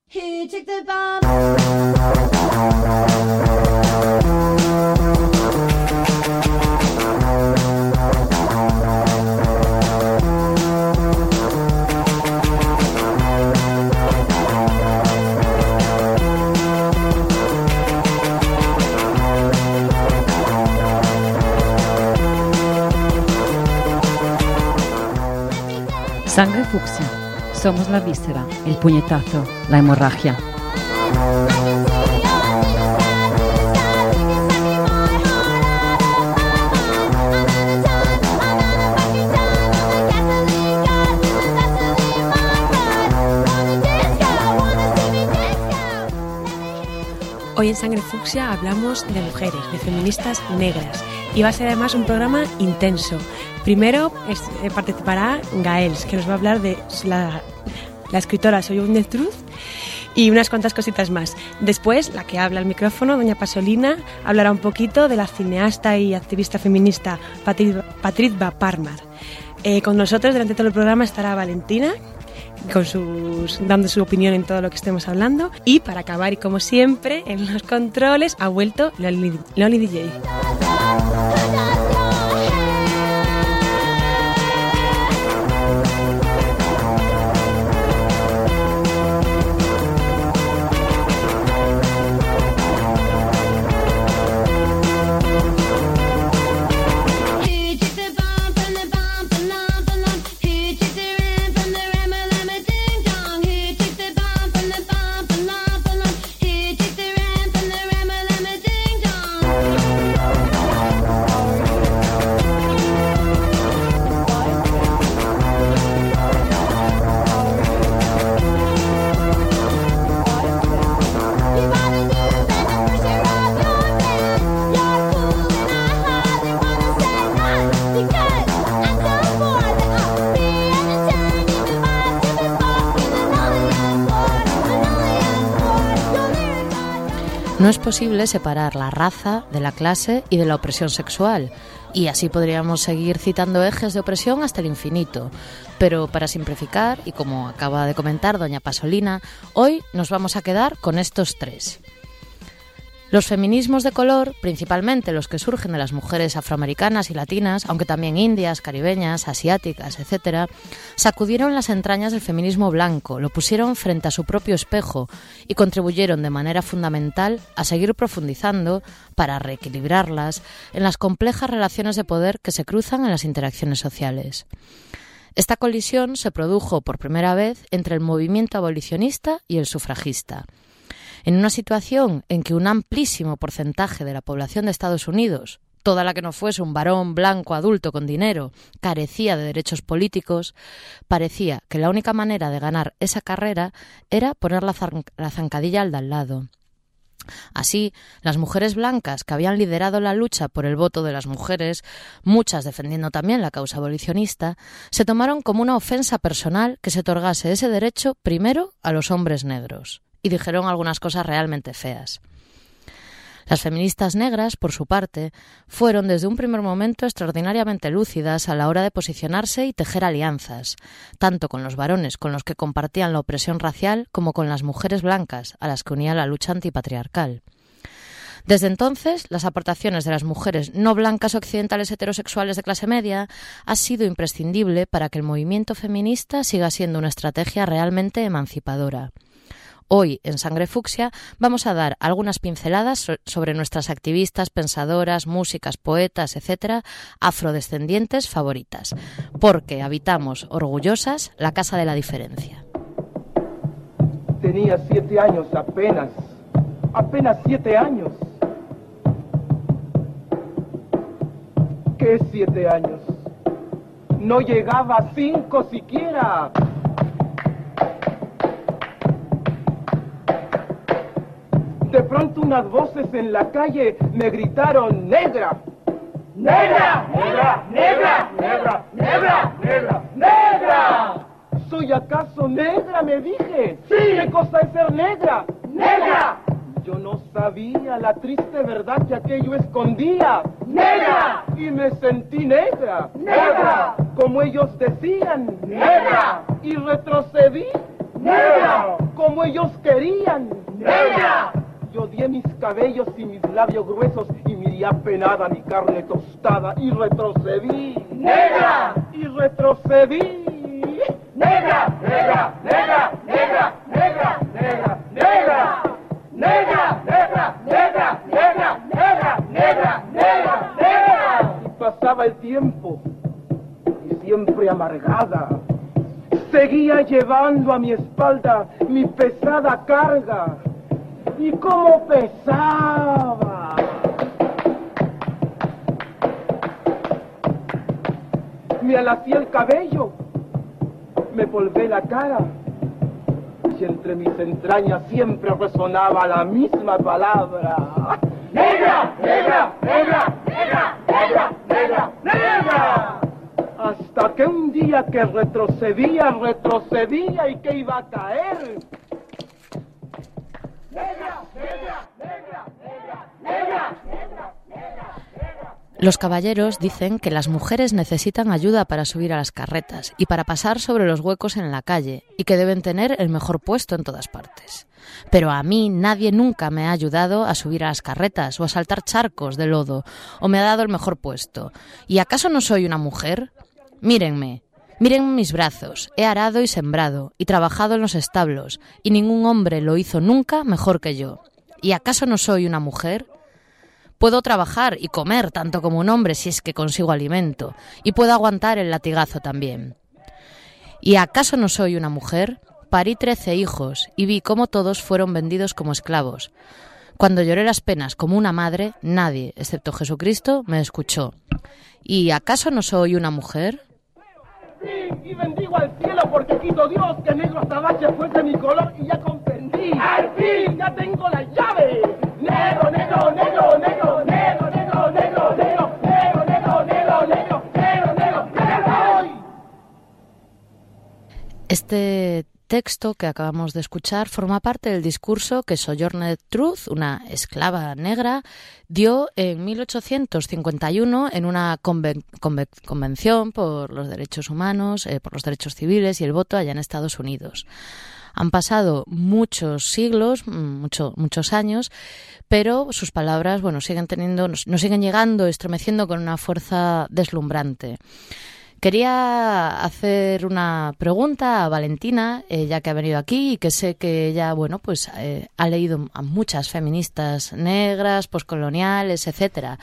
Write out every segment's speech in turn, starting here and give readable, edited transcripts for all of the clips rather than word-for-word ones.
Who took the bomb? Sangre fucsia. Somos la víscera, el puñetazo, la hemorragia. Hoy en Sangre Fucsia hablamos de mujeres, de feministas negras. Y va a ser además un programa intenso. Primero participará Gaels, que nos va a hablar de la escritora Sojourner Truth y unas cuantas cositas más. Después, la que habla al micrófono, doña Pasolina, hablará un poquito de la cineasta y activista feminista Patricia Parmar. Con nosotros durante todo el programa estará Valentina, dando su opinión en todo lo que estemos hablando. Y para acabar, y como siempre, en los controles ha vuelto Loli DJ. No es posible separar la raza de la clase y de la opresión sexual, y así podríamos seguir citando ejes de opresión hasta el infinito. Pero para simplificar, y como acaba de comentar doña Pasolina, hoy nos vamos a quedar con estos tres. Los feminismos de color, principalmente los que surgen de las mujeres afroamericanas y latinas, aunque también indias, caribeñas, asiáticas, etc., sacudieron las entrañas del feminismo blanco, lo pusieron frente a su propio espejo y contribuyeron de manera fundamental a seguir profundizando, para reequilibrarlas, en las complejas relaciones de poder que se cruzan en las interacciones sociales. Esta colisión se produjo por primera vez entre el movimiento abolicionista y el sufragista. En una situación en que un amplísimo porcentaje de la población de Estados Unidos, toda la que no fuese un varón blanco adulto con dinero, carecía de derechos políticos, parecía que la única manera de ganar esa carrera era poner la zancadilla al de al lado. Así, las mujeres blancas que habían liderado la lucha por el voto de las mujeres, muchas defendiendo también la causa abolicionista, se tomaron como una ofensa personal que se otorgase ese derecho primero a los hombres negros. Y dijeron algunas cosas realmente feas. Las feministas negras, por su parte, fueron desde un primer momento extraordinariamente lúcidas a la hora de posicionarse y tejer alianzas, tanto con los varones con los que compartían la opresión racial como con las mujeres blancas a las que unía la lucha antipatriarcal. Desde entonces, las aportaciones de las mujeres no blancas occidentales heterosexuales de clase media han sido imprescindible para que el movimiento feminista siga siendo una estrategia realmente emancipadora. Hoy, en Sangre Fucsia, vamos a dar algunas pinceladas sobre nuestras activistas, pensadoras, músicas, poetas, etc., afrodescendientes favoritas, porque habitamos, orgullosas, la casa de la diferencia. Tenía 7 años apenas 7 años. ¿Qué 7 años? No llegaba a 5 siquiera. De pronto unas voces en la calle me gritaron: ¡Negra! ¡Negra! ¡Negra! ¡Negra! ¡Negra! ¡Negra! ¡Negra! ¡Negra! ¿Soy acaso negra?, me dije. ¡Sí! ¿Qué cosa es ser negra? ¡Negra! Yo no sabía la triste verdad que aquello escondía. ¡Negra! Y me sentí negra. ¡Negra! Como ellos decían. ¡Negra! Y retrocedí. negra, como ellos querían, negra. Yo odié mis cabellos y mis labios gruesos y miré apenada mi carne tostada y retrocedí, negra, y retrocedí. Negra, negra, negra, negra, negra, negra, negra, negra, negra, negra, negra, negra, negra, negra, negra. Y pasaba el tiempo y siempre amargada seguía llevando a mi espalda mi pesada carga. Y cómo pesaba. Me alacé el cabello, me polvé la cara, y entre mis entrañas siempre resonaba la misma palabra. ¡Negra! ¡Negra! ¡Negra! ¡Negra! ¡Negra! ¡Negra! ¡Negra! Hasta que un día que retrocedía y que iba a caer. ¡Negra! ¡Negra! ¡Negra! ¡Negra! ¡Negra! ¡Negra! ¡Negra! Los caballeros dicen que las mujeres necesitan ayuda para subir a las carretas y para pasar sobre los huecos en la calle y que deben tener el mejor puesto en todas partes. Pero a mí nadie nunca me ha ayudado a subir a las carretas o a saltar charcos de lodo o me ha dado el mejor puesto. ¿Y acaso no soy una mujer? Mírenme. Miren mis brazos, he arado y sembrado, y trabajado en los establos, y ningún hombre lo hizo nunca mejor que yo. ¿Y acaso no soy una mujer? Puedo trabajar y comer tanto como un hombre si es que consigo alimento, y puedo aguantar el latigazo también. ¿Y acaso no soy una mujer? Parí 13 hijos, y vi cómo todos fueron vendidos como esclavos. Cuando lloré las penas como una madre, nadie, excepto Jesucristo, me escuchó. ¿Y acaso no soy una mujer? Y bendigo al cielo porque quito Dios que negro azabache fuese mi color y ya comprendí. Al fin ya tengo la llave. Negro, negro, negro, negro, negro, negro, negro, negro, negro, negro, negro, negro, negro, negro, negro. Este texto que acabamos de escuchar forma parte del discurso que Sojourner Truth, una esclava negra, dio en 1851 en una convención por los derechos humanos, por los derechos civiles y el voto allá en Estados Unidos. Han pasado muchos siglos, muchos años, pero sus palabras, nos siguen llegando, estremeciendo con una fuerza deslumbrante. Quería hacer una pregunta a Valentina, ya que ha venido aquí y que sé que ella, ha leído a muchas feministas negras, poscoloniales, etcétera.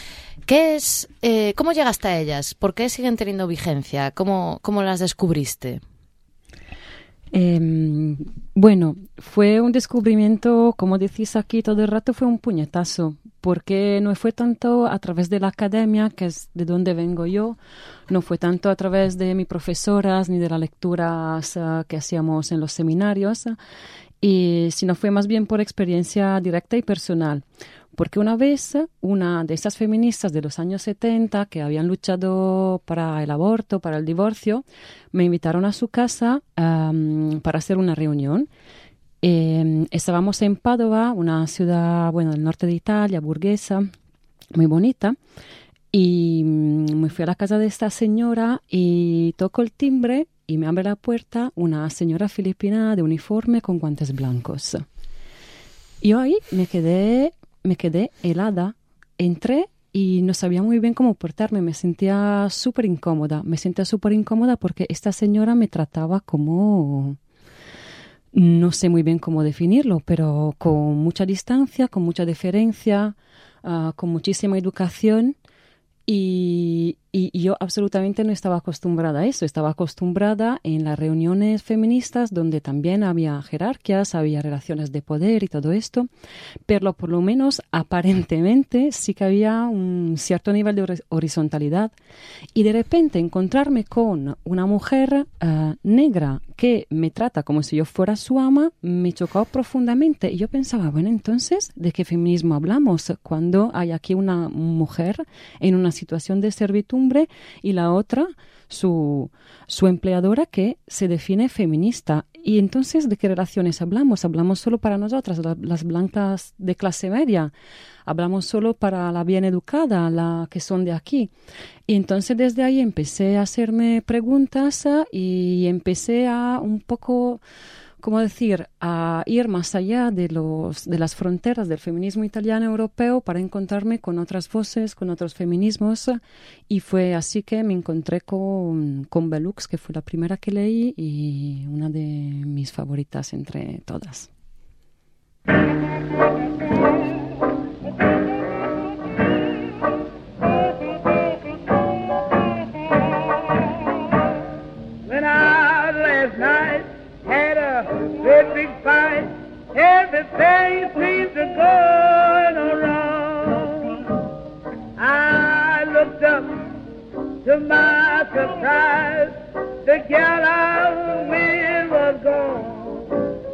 ¿Cómo llegaste a ellas? ¿Por qué siguen teniendo vigencia? ¿Cómo las descubriste? Fue un descubrimiento, como decís aquí todo el rato, fue un puñetazo, porque no fue tanto a través de la academia, que es de donde vengo yo, no fue tanto a través de mis profesoras ni de las lecturas que hacíamos en los seminarios, sino fue más bien por experiencia directa y personal. Porque una vez, una de esas feministas de los años 70 que habían luchado para el aborto, para el divorcio, me invitaron a su casa para hacer una reunión. Estábamos en Padova, una ciudad, del norte de Italia, burguesa, muy bonita. Y me fui a la casa de esta señora y toco el timbre y me abre la puerta una señora filipina de uniforme con guantes blancos. Yo ahí me quedé helada, entré y no sabía muy bien cómo portarme, me sentía súper incómoda porque esta señora me trataba como, no sé muy bien cómo definirlo, pero con mucha distancia, con mucha deferencia, con muchísima educación. Y yo absolutamente no estaba acostumbrada a eso. Estaba acostumbrada en las reuniones feministas donde también había jerarquías, había relaciones de poder y todo esto, pero por lo menos aparentemente sí que había un cierto nivel de horizontalidad. Y de repente encontrarme con una mujer negra que me trata como si yo fuera su ama me chocó profundamente. Y yo pensaba, entonces, ¿de qué feminismo hablamos cuando hay aquí una mujer en una situación de servidumbre y la otra, su empleadora, que se define feminista? Y entonces, ¿de qué relaciones hablamos? ¿Hablamos solo para nosotras, las blancas de clase media? ¿Hablamos solo para la bien educada, la que son de aquí? Y entonces desde ahí empecé a hacerme preguntas y empecé a un poco ¿cómo decir?, a ir más allá de las fronteras del feminismo italiano europeo para encontrarme con otras voces, con otros feminismos, y fue así que me encontré con Bell Hooks, que fue la primera que leí y una de mis favoritas entre todas. Great big fight, everything seems to go wrong. I looked up, to my surprise, the gal I was with was gone.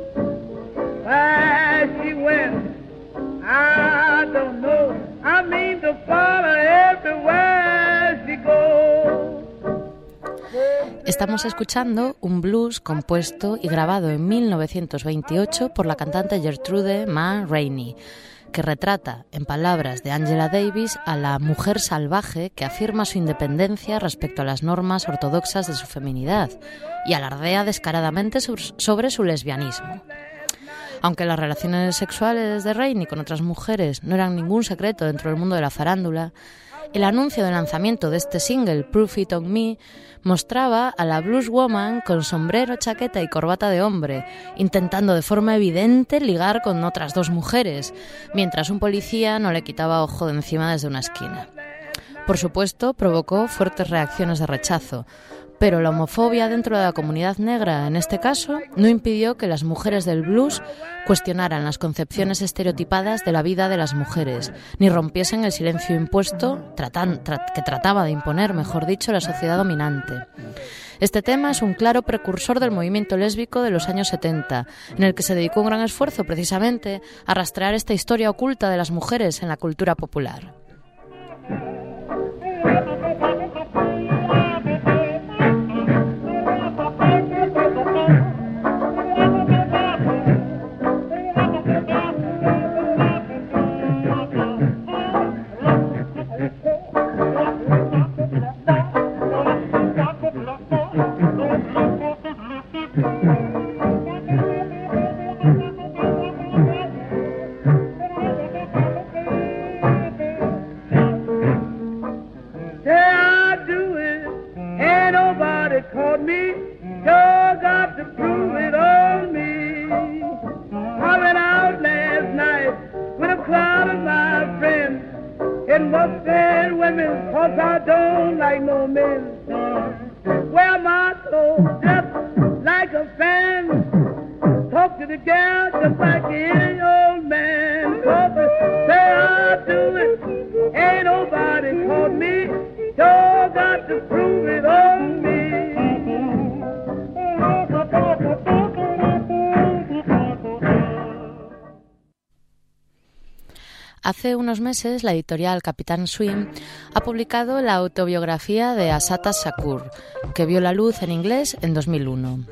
Where she went, I don't know. I mean to follow everywhere she goes. Estamos escuchando un blues compuesto y grabado en 1928 por la cantante Gertrude Ma Rainey, que retrata, en palabras de Angela Davis, a la mujer salvaje que afirma su independencia respecto a las normas ortodoxas de su feminidad y alardea descaradamente sobre su lesbianismo. Aunque las relaciones sexuales de Rainey con otras mujeres no eran ningún secreto dentro del mundo de la farándula, el anuncio de lanzamiento de este single, Proof It On Me, mostraba a la blueswoman con sombrero, chaqueta y corbata de hombre, intentando de forma evidente ligar con otras dos mujeres, mientras un policía no le quitaba ojo de encima desde una esquina. Por supuesto, provocó fuertes reacciones de rechazo, pero la homofobia dentro de la comunidad negra, en este caso, no impidió que las mujeres del blues cuestionaran las concepciones estereotipadas de la vida de las mujeres, ni rompiesen el silencio impuesto que trataba de imponer, mejor dicho, la sociedad dominante. Este tema es un claro precursor del movimiento lésbico de los años 70, en el que se dedicó un gran esfuerzo precisamente a rastrear esta historia oculta de las mujeres en la cultura popular. Hace unos meses, la editorial Capitán Swing ha publicado la autobiografía de Assata Shakur, que vio la luz en inglés en 2001.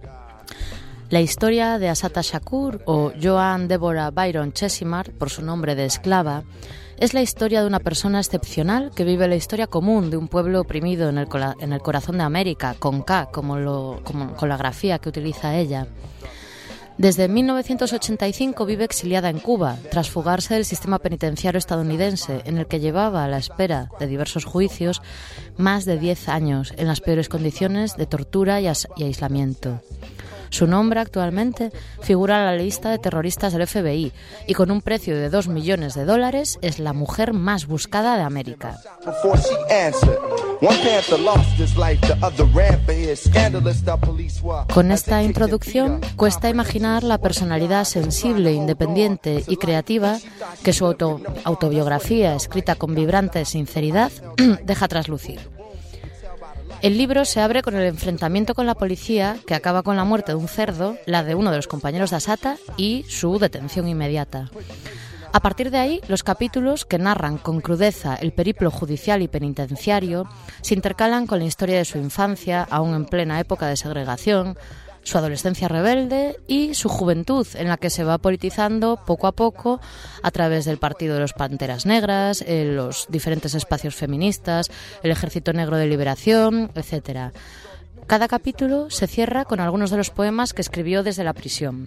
La historia de Assata Shakur, o Joan Deborah Byron Chesimard, por su nombre de esclava, es la historia de una persona excepcional que vive la historia común de un pueblo oprimido en el corazón de América, con K, con la grafía que utiliza ella. Desde 1985 vive exiliada en Cuba, tras fugarse del sistema penitenciario estadounidense, en el que llevaba a la espera de diversos juicios más de 10 años, en las peores condiciones de tortura y aislamiento. Su nombre actualmente figura en la lista de terroristas del FBI y con un precio de $2 millones es la mujer más buscada de América. Con esta introducción cuesta imaginar la personalidad sensible, independiente y creativa que su autobiografía, escrita con vibrante sinceridad, deja traslucir. El libro se abre con el enfrentamiento con la policía que acaba con la muerte de un cerdo, la de uno de los compañeros de Assata y su detención inmediata. A partir de ahí, los capítulos que narran con crudeza el periplo judicial y penitenciario se intercalan con la historia de su infancia, aún en plena época de segregación, su adolescencia rebelde y su juventud, en la que se va politizando poco a poco a través del Partido de los Panteras Negras, los diferentes espacios feministas, el Ejército Negro de Liberación, etc. Cada capítulo se cierra con algunos de los poemas que escribió desde la prisión.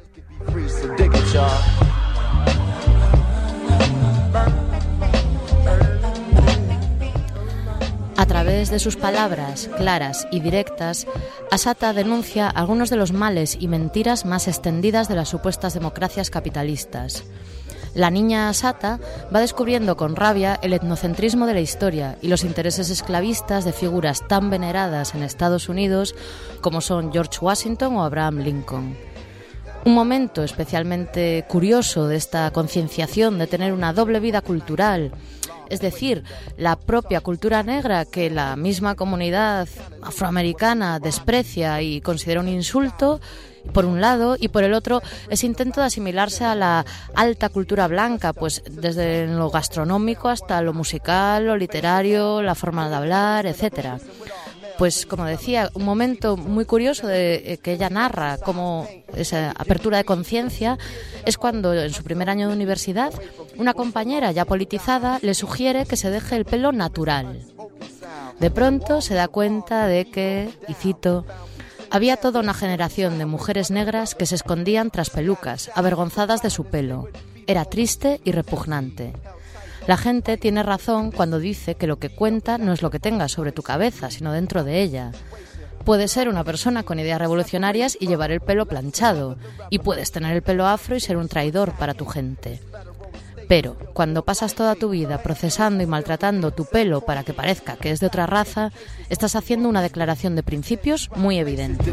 A través de sus palabras claras y directas, Asata denuncia algunos de los males y mentiras más extendidas de las supuestas democracias capitalistas. La niña Asata va descubriendo con rabia el etnocentrismo de la historia y los intereses esclavistas de figuras tan veneradas en Estados Unidos como son George Washington o Abraham Lincoln. Un momento especialmente curioso de esta concienciación de tener una doble vida cultural, es decir, la propia cultura negra que la misma comunidad afroamericana desprecia y considera un insulto, por un lado, y por el otro, ese intento de asimilarse a la alta cultura blanca, pues desde lo gastronómico hasta lo musical, lo literario, la forma de hablar, etcétera. Pues, como decía, un momento muy curioso que ella narra como esa apertura de conciencia es cuando, en su primer año de universidad, una compañera ya politizada le sugiere que se deje el pelo natural. De pronto se da cuenta de que, y cito, había toda una generación de mujeres negras que se escondían tras pelucas, avergonzadas de su pelo. Era triste y repugnante. La gente tiene razón cuando dice que lo que cuenta no es lo que tengas sobre tu cabeza, sino dentro de ella. Puedes ser una persona con ideas revolucionarias y llevar el pelo planchado, y puedes tener el pelo afro y ser un traidor para tu gente. Pero cuando pasas toda tu vida procesando y maltratando tu pelo para que parezca que es de otra raza, estás haciendo una declaración de principios muy evidente.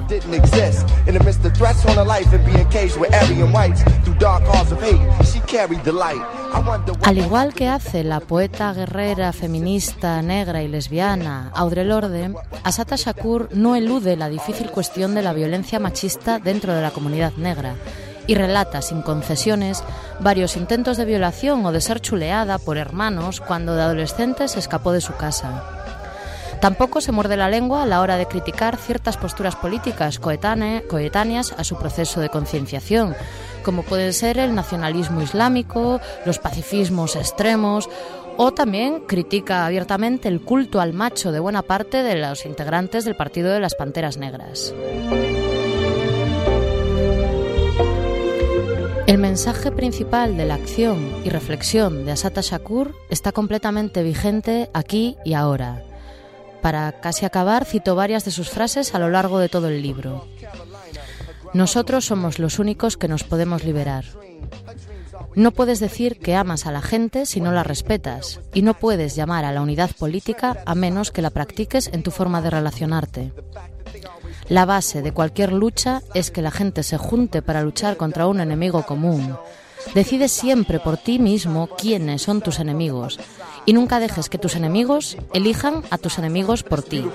Al igual que hace la poeta guerrera, feminista, negra y lesbiana Audre Lorde, Assata Shakur no elude la difícil cuestión de la violencia machista dentro de la comunidad negra y relata sin concesiones varios intentos de violación o de ser chuleada por hermanos cuando de adolescente se escapó de su casa. Tampoco se muerde la lengua a la hora de criticar ciertas posturas políticas coetáneas a su proceso de concienciación, como pueden ser el nacionalismo islámico, los pacifismos extremos, o también critica abiertamente el culto al macho de buena parte de los integrantes del Partido de las Panteras Negras. El mensaje principal de la acción y reflexión de Assata Shakur está completamente vigente aquí y ahora. Para casi acabar, cito varias de sus frases a lo largo de todo el libro. Nosotros somos los únicos que nos podemos liberar. No puedes decir que amas a la gente si no la respetas, y no puedes llamar a la unidad política a menos que la practiques en tu forma de relacionarte. La base de cualquier lucha es que la gente se junte para luchar contra un enemigo común. Decide siempre por ti mismo quiénes son tus enemigos y nunca dejes que tus enemigos elijan a tus enemigos por ti.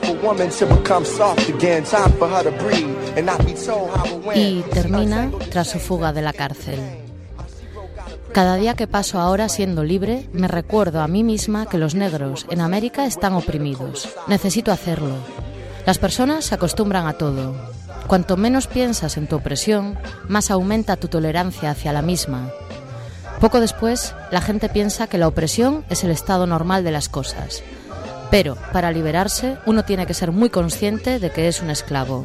Y termina tras su fuga de la cárcel. Cada día que paso ahora siendo libre, me recuerdo a mí misma que los negros en América están oprimidos. Necesito hacerlo. Las personas se acostumbran a todo. Cuanto menos piensas en tu opresión, más aumenta tu tolerancia hacia la misma. Poco después, la gente piensa que la opresión es el estado normal de las cosas. Pero, para liberarse, uno tiene que ser muy consciente de que es un esclavo.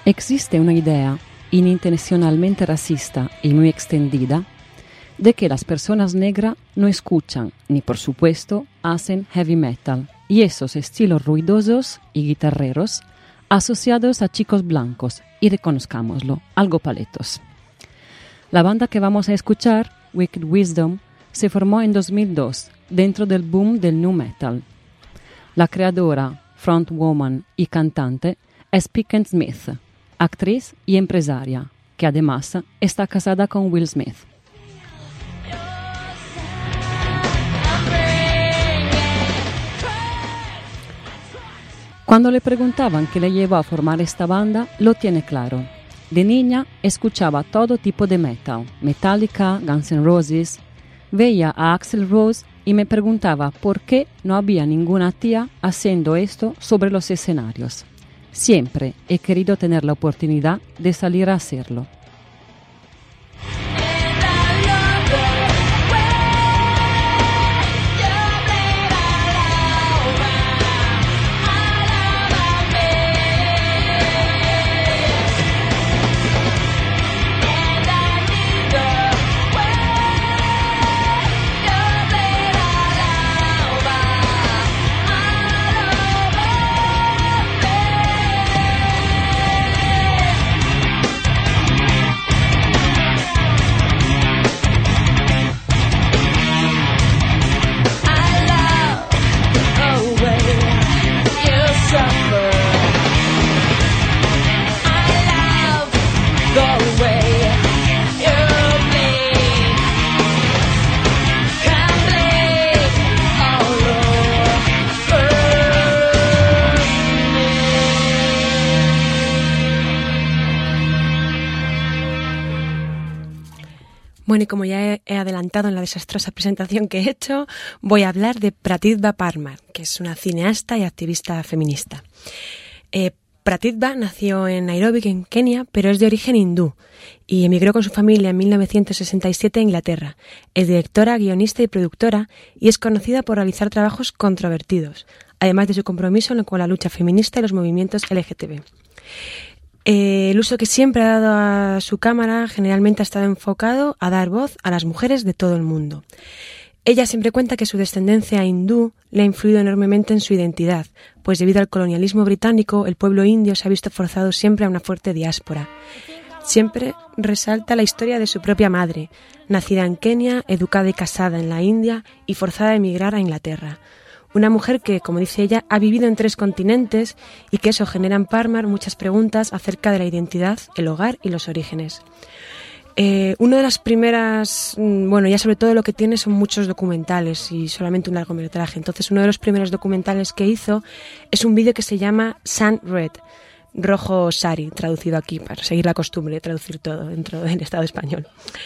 Existe una idea inintencionalmente racista y muy extendida de que las personas negras no escuchan ni por supuesto hacen heavy metal y esos estilos ruidosos y guitarreros asociados a chicos blancos, y reconozcámoslo, algo paletos. La banda que vamos a escuchar, Wicked Wisdom, se formó en 2002 dentro del boom del nu metal. La creadora, frontwoman y cantante es Pickett Smith, actriz y empresaria, que además está casada con Will Smith. Cuando le preguntaban qué le llevó a formar esta banda, lo tiene claro. De niña escuchaba todo tipo de metal, Metallica, Guns N' Roses. Veía a Axl Rose y me preguntaba por qué no había ninguna tía haciendo esto sobre los escenarios. Siempre he querido tener la oportunidad de salir a hacerlo. Bueno, y como ya he adelantado en la desastrosa presentación que he hecho, voy a hablar de Pratibha Parmar, que es una cineasta y activista feminista. Pratibha nació en Nairobi, en Kenia, pero es de origen hindú y emigró con su familia en 1967 a Inglaterra. Es directora, guionista y productora y es conocida por realizar trabajos controvertidos, además de su compromiso con la lucha feminista y los movimientos LGTB. El uso que siempre ha dado a su cámara generalmente ha estado enfocado a dar voz a las mujeres de todo el mundo. Ella siempre cuenta que su descendencia hindú le ha influido enormemente en su identidad, pues debido al colonialismo británico, el pueblo indio se ha visto forzado siempre a una fuerte diáspora. Siempre resalta la historia de su propia madre, nacida en Kenia, educada y casada en la India y forzada a emigrar a Inglaterra. Una mujer que, como dice ella, ha vivido en 3 continentes y que eso genera en Parmar muchas preguntas acerca de la identidad, el hogar y los orígenes. Una de las primeras, ya sobre todo lo que tiene son muchos documentales y solamente un largometraje. Entonces uno de los primeros documentales que hizo es un vídeo que se llama Sun Red, rojo sari, traducido aquí para seguir la costumbre de traducir todo dentro del Estado español.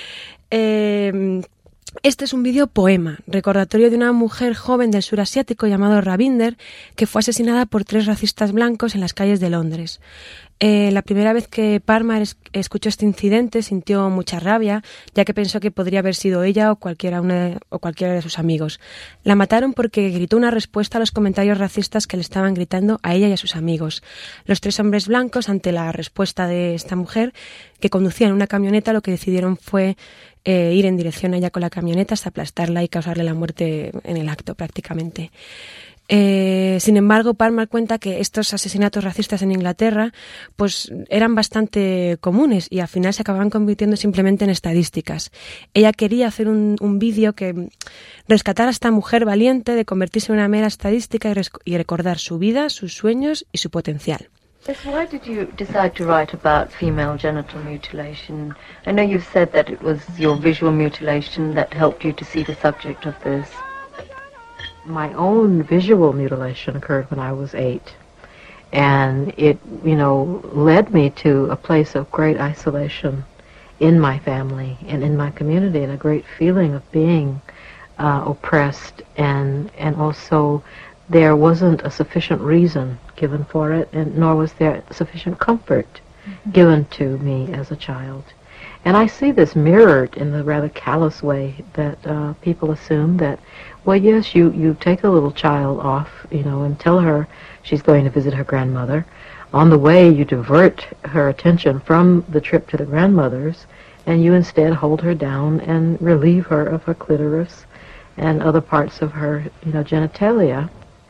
Este es un vídeo poema, recordatorio de una mujer joven del sur asiático llamado Ravinder, que fue asesinada por 3 racistas blancos en las calles de Londres. La primera vez que Parmar escuchó este incidente sintió mucha rabia, ya que pensó que podría haber sido ella o cualquiera de sus amigos. La mataron porque gritó una respuesta a los comentarios racistas que le estaban gritando a ella y a sus amigos. Los 3 hombres blancos, ante la respuesta de esta mujer, que conducía en una camioneta, lo que decidieron fue ir en dirección a ella con la camioneta hasta aplastarla y causarle la muerte en el acto prácticamente. Sin embargo, Parmar cuenta que estos asesinatos racistas en Inglaterra pues eran bastante comunes y al final se acababan convirtiendo simplemente en estadísticas.Ella quería hacer un vídeo que rescatara a esta mujer valiente de convertirse en una mera estadística y recordar su vida, sus sueños y su potencial. Why did you decide to write about female genital mutilation? I know you've said that it was your visual mutilation that helped you to see the subject of this. My own visual mutilation occurred when I was 8. And it, led me to a place of great isolation in my family and in my community, and a great feeling of being oppressed, and also there wasn't a sufficient reason given for it, and nor was there sufficient comfort given to me as a child. And I see this mirrored in the rather callous way that people assume that, well, yes, you take a little child off, and tell her she's going to visit her grandmother, on the way you divert her attention from the trip to the grandmother's, and you instead hold her down and relieve her of her clitoris and other parts of her, genitalia.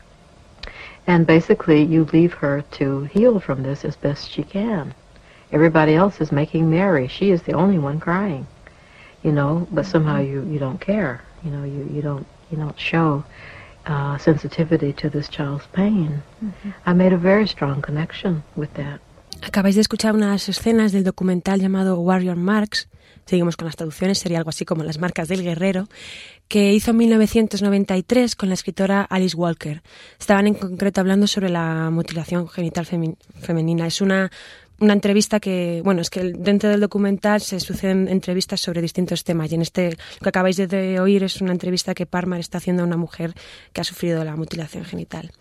And basically you leave her to heal from this as best she can. Everybody else is making merry. She is the only one crying, but somehow you don't care. You don't show sensitivity to this child's pain. I made a very strong connection with that. Acabáis de escuchar unas escenas del documental llamado Warrior Marks, seguimos con las traducciones, sería algo así como Las marcas del guerrero, que hizo en 1993 con la escritora Alice Walker. Estaban en concreto hablando sobre la mutilación genital femenina. Es una entrevista que, es que dentro del documental se suceden entrevistas sobre distintos temas, y en lo que acabáis de oír es una entrevista que Parmar está haciendo a una mujer que ha sufrido la mutilación genital.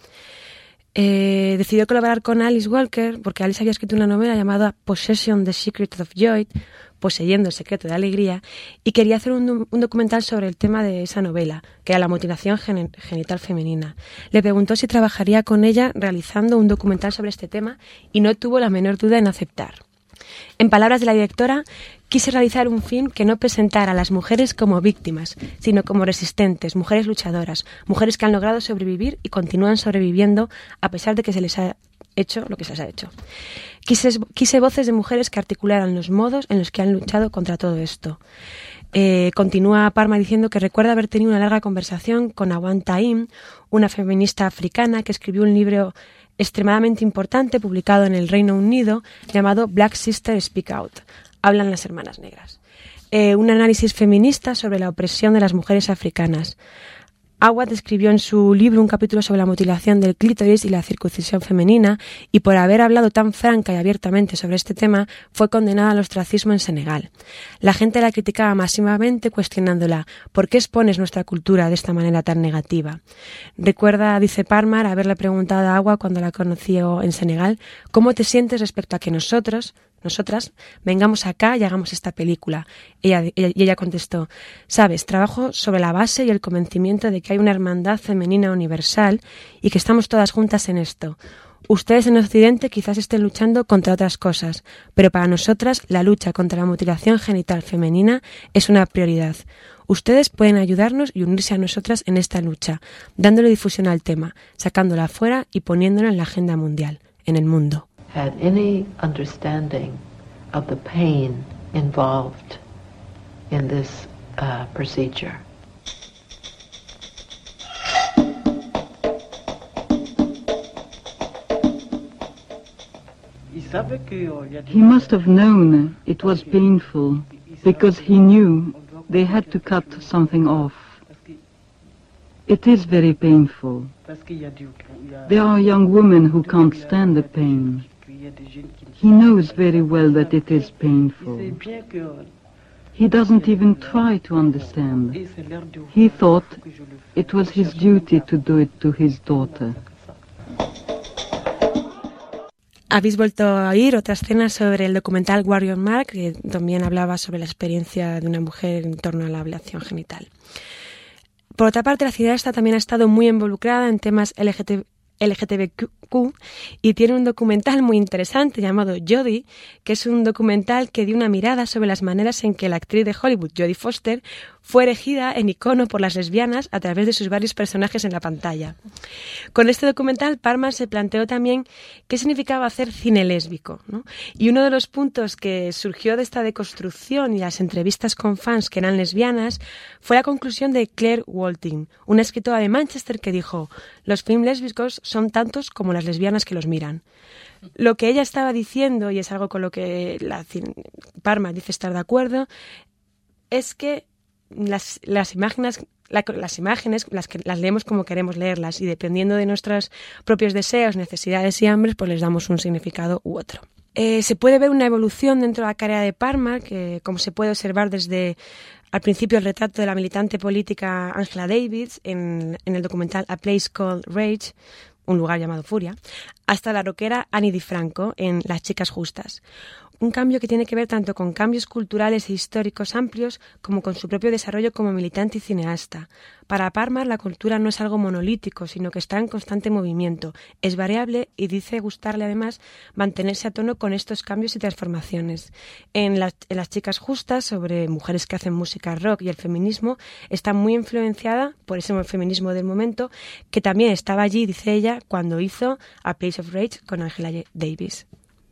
Decidió colaborar con Alice Walker porque Alice había escrito una novela llamada Possession, the Secret of Joy, poseyendo el secreto de alegría, y quería hacer un documental sobre el tema de esa novela, que era la mutilación genital femenina. Le preguntó si trabajaría con ella realizando un documental sobre este tema y no tuvo la menor duda en aceptar. En palabras de la directora, quise realizar un film que no presentara a las mujeres como víctimas, sino como resistentes, mujeres luchadoras, mujeres que han logrado sobrevivir y continúan sobreviviendo a pesar de que se les ha hecho lo que se les ha hecho. Quise voces de mujeres que articularan los modos en los que han luchado contra todo esto. Continúa Parmar diciendo que recuerda haber tenido una larga conversación con Awan Taim, una feminista africana que escribió un libro extremadamente importante publicado en el Reino Unido llamado Black Sisters Speak Out. Hablan las hermanas negras. Un análisis feminista sobre la opresión de las mujeres africanas. Awad escribió en su libro un capítulo sobre la mutilación del clítoris y la circuncisión femenina, y por haber hablado tan franca y abiertamente sobre este tema fue condenada al ostracismo en Senegal. La gente la criticaba masivamente cuestionándola: ¿por qué expones nuestra cultura de esta manera tan negativa? Recuerda, dice Parmar, haberle preguntado a Awad cuando la conoció en Senegal: ¿cómo te sientes respecto a que nosotras vengamos acá y hagamos esta película? Y ella contestó: sabes, trabajo sobre la base y el convencimiento de que hay una hermandad femenina universal y que estamos todas juntas en esto. Ustedes en Occidente quizás estén luchando contra otras cosas, pero para nosotras la lucha contra la mutilación genital femenina es una prioridad. Ustedes pueden ayudarnos y unirse a nosotras en esta lucha, dándole difusión al tema, sacándola afuera y poniéndola en la agenda mundial, en el mundo. Had any understanding of the pain involved in this procedure. He must have known it was painful because he knew they had to cut something off. It is very painful. There are young women who can't stand the pain. He knows very well that it is painful. He doesn't even try to understand. He thought it was his duty to do it to his daughter. Habéis vuelto a oír otra escena sobre el documental Warrior Mark, que también hablaba sobre la experiencia de una mujer en torno a la ablación genital. Por otra parte, la cineasta también ha estado muy involucrada en temas LGTBQ y tiene un documental muy interesante llamado Jodie, que es un documental que dio una mirada sobre las maneras en que la actriz de Hollywood, Jodie Foster, fue erigida en icono por las lesbianas a través de sus varios personajes en la pantalla. Con este documental, Parmar se planteó también qué significaba hacer cine lésbico, ¿no? Y uno de los puntos que surgió de esta deconstrucción y las entrevistas con fans que eran lesbianas fue la conclusión de Claire Walting, una escritora de Manchester, que dijo: los films lésbicos son tantos como las lesbianas que los miran. Lo que ella estaba diciendo, y es algo con lo que Parmar dice estar de acuerdo, es que las imágenes las leemos como queremos leerlas, y dependiendo de nuestros propios deseos, necesidades y hambres, pues les damos un significado u otro. Se puede ver una evolución dentro de la carrera de Parmar, que como se puede observar desde al principio el retrato de la militante política Angela Davis en el documental A Place Called Rage, un lugar llamado Furia, hasta la rockera Ani DiFranco en Las chicas justas. Un cambio que tiene que ver tanto con cambios culturales e históricos amplios como con su propio desarrollo como militante y cineasta. Para Parmar, la cultura no es algo monolítico, sino que está en constante movimiento, es variable y dice gustarle además mantenerse a tono con estos cambios y transformaciones. En Las chicas justas, sobre mujeres que hacen música rock y el feminismo, está muy influenciada por ese feminismo del momento, que también estaba allí, dice ella, cuando hizo A Place of Rage con Angela Davis.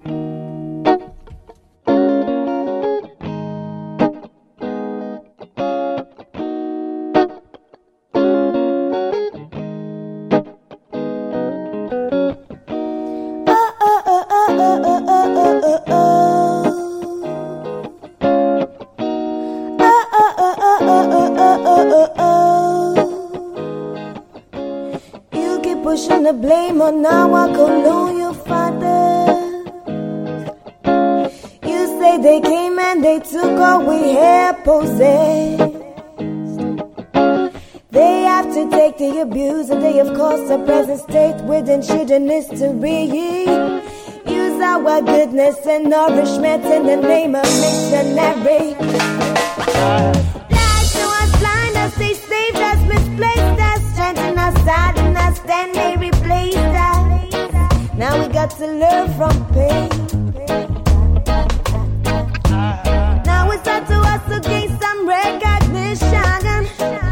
You keep pushing the blame on our colonial fathers. You say they came and they took all we had possessed. They have to take the abuse and they have caused a present state within children history. Use our goodness and nourishment in the name of missionary. Lies to us, blind us, they saved us, misplaced us, strengthened us, hardened us, then they replaced us. Now we got to learn from pain. Now it's up to us to gain some recognition.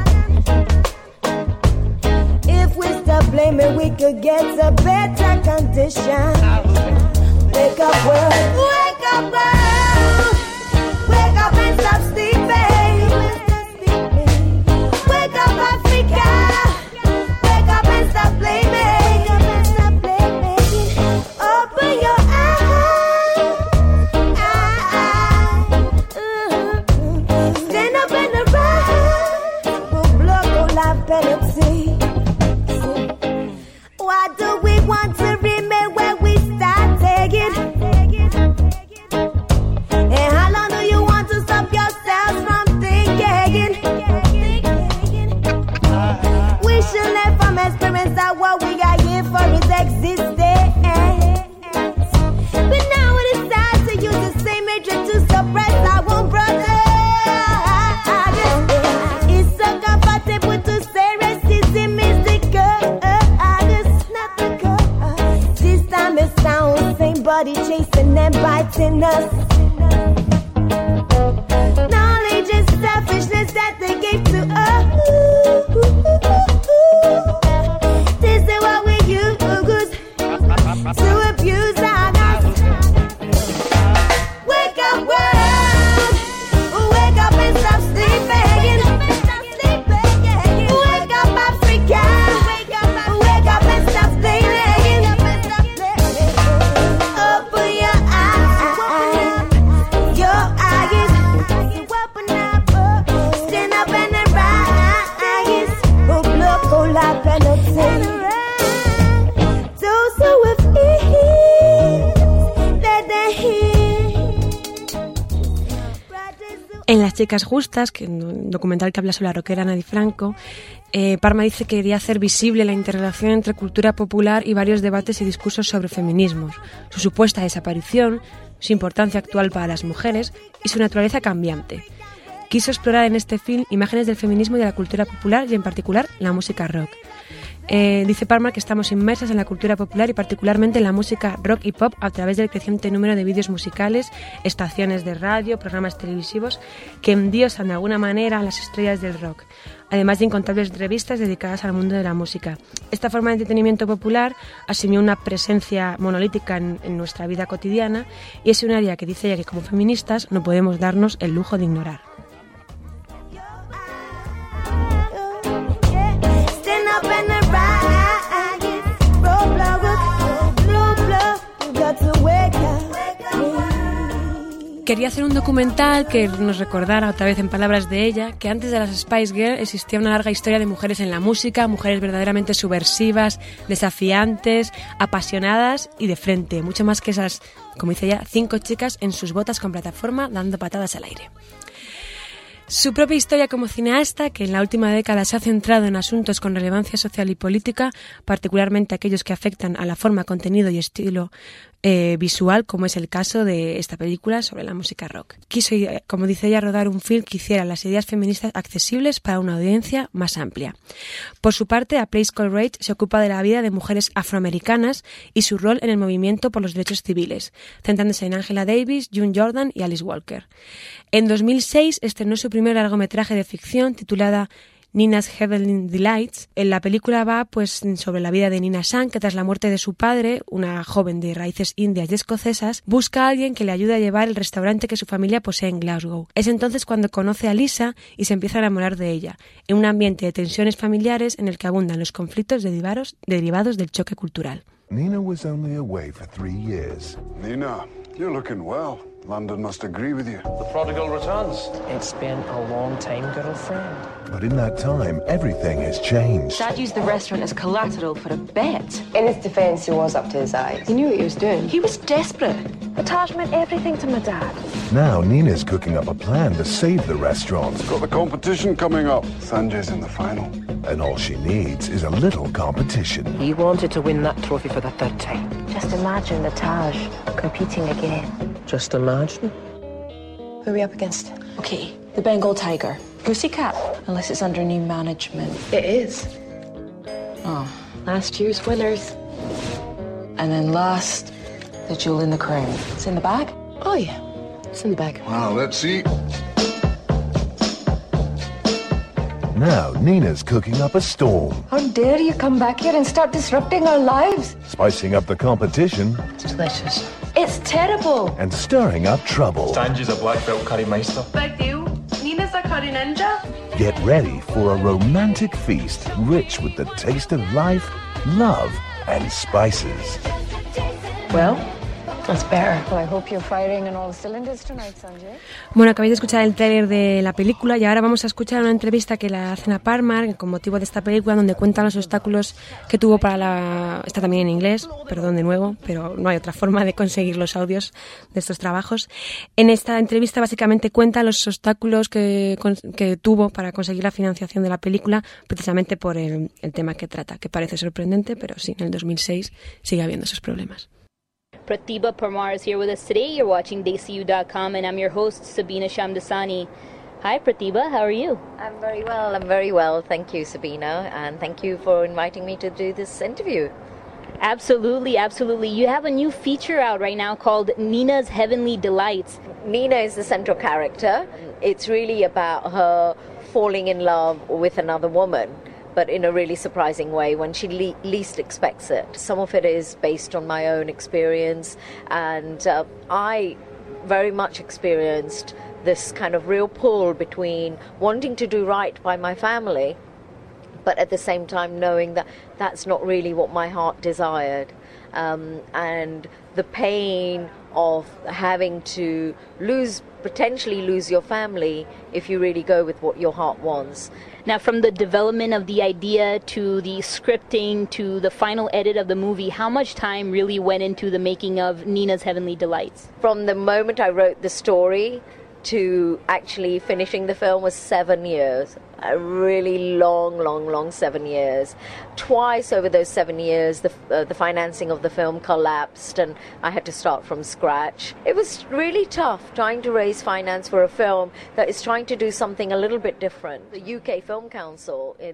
If we stop blaming, we could get a better condition. Wake up world, wake up world, wake up and stop sleeping. Wake up Africa, wake up and stop blaming. Open your eyes, stand up and arise. We'll block all our penalty. Why do we want to remain where we started? And how long do you want to stop yourselves from thinking? We should learn from experience that what we are here for is existence. But now it is time to use the same hatred to suppress our own brothers. It's so comfortable to say racism is the cause, not the cause. This time it's our same body chasing and biting us. Knowledge and selfishness that they gave to us. This is what we use to abuse our us. Wake up world, wake up and stop sleeping. Wake up Africa, wake up and stop sleeping. Open your eyes, open up, stand up and arise. We'll block all our penalty. Those who have ears, let them hear. En Las chicas justas, que es un documental que habla sobre la rockera Ani DiFranco, Parma dice que quería hacer visible la interrelación entre cultura popular y varios debates y discursos sobre feminismos, su supuesta desaparición, su importancia actual para las mujeres y su naturaleza cambiante. Quiso explorar en este film imágenes del feminismo y de la cultura popular y en particular la música rock. Dice Parma que estamos inmersas en la cultura popular y particularmente en la música rock y pop a través del creciente número de vídeos musicales, estaciones de radio, programas televisivos que endiosan de alguna manera a las estrellas del rock, además de incontables revistas dedicadas al mundo de la música. Esta forma de entretenimiento popular asumió una presencia monolítica en nuestra vida cotidiana y es un área que dice ella que como feministas no podemos darnos el lujo de ignorar. Quería hacer un documental que nos recordara, otra vez en palabras de ella, que antes de las Spice Girls existía una larga historia de mujeres en la música, mujeres verdaderamente subversivas, desafiantes, apasionadas y de frente, mucho más que esas, como dice ella, 5 chicas en sus botas con plataforma dando patadas al aire. Su propia historia como cineasta, que en la última década se ha centrado en asuntos con relevancia social y política, particularmente aquellos que afectan a la forma, contenido y estilo visual, como es el caso de esta película sobre la música rock. Quiso, como dice ella, rodar un film que hiciera las ideas feministas accesibles para una audiencia más amplia. Por su parte, A Place Called Rage se ocupa de la vida de mujeres afroamericanas y su rol en el movimiento por los derechos civiles, centrándose en Angela Davis, June Jordan y Alice Walker. En 2006 estrenó su primer largometraje de ficción titulada Nina's Heavenly Delights. En la película va pues sobre la vida de Nina Shan, que tras la muerte de su padre, una joven de raíces indias y escocesas, busca a alguien que le ayude a llevar el restaurante que su familia posee en Glasgow. Es entonces cuando conoce a Lisa y se empieza a enamorar de ella, en un ambiente de tensiones familiares en el que abundan los conflictos derivados del choque cultural. Nina was only away for 3 years. Nina, you're looking well. London must agree with you. The prodigal returns. It's been a long time, girlfriend. But in that time, everything has changed. Dad used the restaurant as collateral for a bet. In his defense, he was up to his eyes. He knew what he was doing. He was desperate. But Taj meant everything to my dad. Now Nina's cooking up a plan to save the restaurant. Got the competition coming up. Sanjay's in the final. And all she needs is a little competition. He wanted to win that trophy for the third time. Just imagine the Taj competing again. Just imagine. Who are we up against? Okay, the Bengal Tiger. Pussycat, unless it's under new management. It is. Oh, last year's winners. And then last, the jewel in the crown. It's in the bag? Oh, yeah. It's in the bag. Well, let's see. Now Nina's cooking up a storm. How dare you come back here and start disrupting our lives? Spicing up the competition. It's delicious. It's terrible. And stirring up trouble. Sanjay's a black belt curry meister. Big deal. Nina's a curry ninja. Get ready for a romantic feast rich with the taste of life, love, and spices. Well, that's better. Well, I hope you're firing on all cylinders tonight, Sanjay. Bueno, acabáis de escuchar el tráiler de la película y ahora vamos a escuchar una entrevista que la hacen a Parmar con motivo de esta película, donde cuentan los obstáculos que tuvo para la... Está también en inglés, perdón de nuevo, pero no hay otra forma de conseguir los audios de estos trabajos. En esta entrevista básicamente cuenta los obstáculos que tuvo para conseguir la financiación de la película, precisamente por el tema que trata, que parece sorprendente, pero sí, en el 2006 sigue habiendo esos problemas. Pratibha Parmar is here with us today. You're watching DayCU.com, and I'm your host, Sabina Shamdasani. Hi, Pratibha. How are you? I'm very well. Thank you, Sabina, and thank you for inviting me to do this interview. Absolutely, absolutely. You have a new feature out right now called Nina's Heavenly Delights. Nina is the central character. It's really about her falling in love with another woman, but in a really surprising way when she least expects it. Some of it is based on my own experience, and I very much experienced this kind of real pull between wanting to do right by my family, but at the same time knowing that that's not really what my heart desired, and the pain of having to potentially lose your family if you really go with what your heart wants. Now, from the development of the idea to the scripting to the final edit of the movie, how much time really went into the making of Nina's Heavenly Delights? From the moment I wrote the story to actually finishing the film was 7 years. A really long 7 years. Twice over those 7 years, the financing of the film collapsed and I had to start from scratch. It was really tough trying to raise finance for a film that is trying to do something a little bit different. The UK Film Council in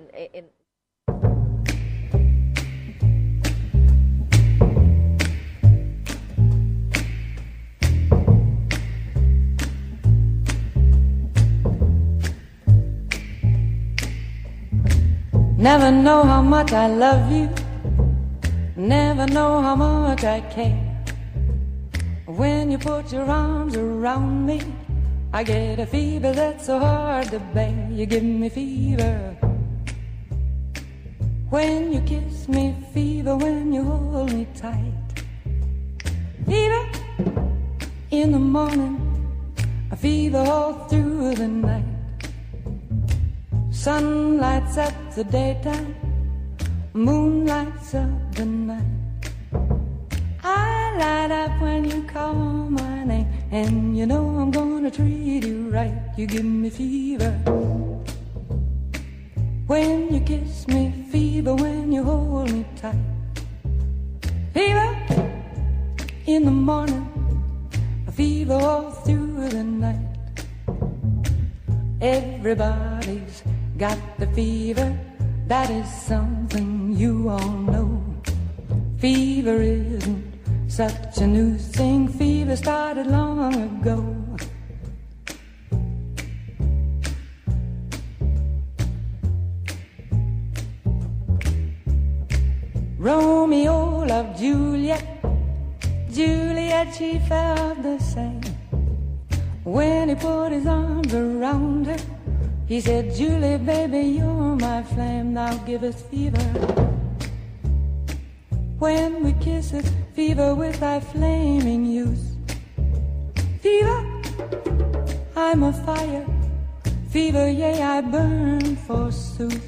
Never know how much I love you. Never know how much I care. When you put your arms around me, I get a fever that's so hard to bear. You give me fever when you kiss me, fever when you hold me tight. Fever in the morning, a fever all through the night. Sun lights up the daytime, moon lights up the night. I light up when you call my name, And you know I'm gonna treat you right. You give me fever when you kiss me, fever when you hold me tight. Fever in the morning, a fever all through the night. Everybody's got the fever, that is something you all know. Fever isn't such a new thing, fever started long ago. Romeo loved Juliet, Juliet she felt the same. When he put his arms around her, he said, Julie, baby, you're my flame, now give us fever. When we kiss it, fever with thy flaming youth. Fever, I'm a fire, fever, yea, I burn forsooth.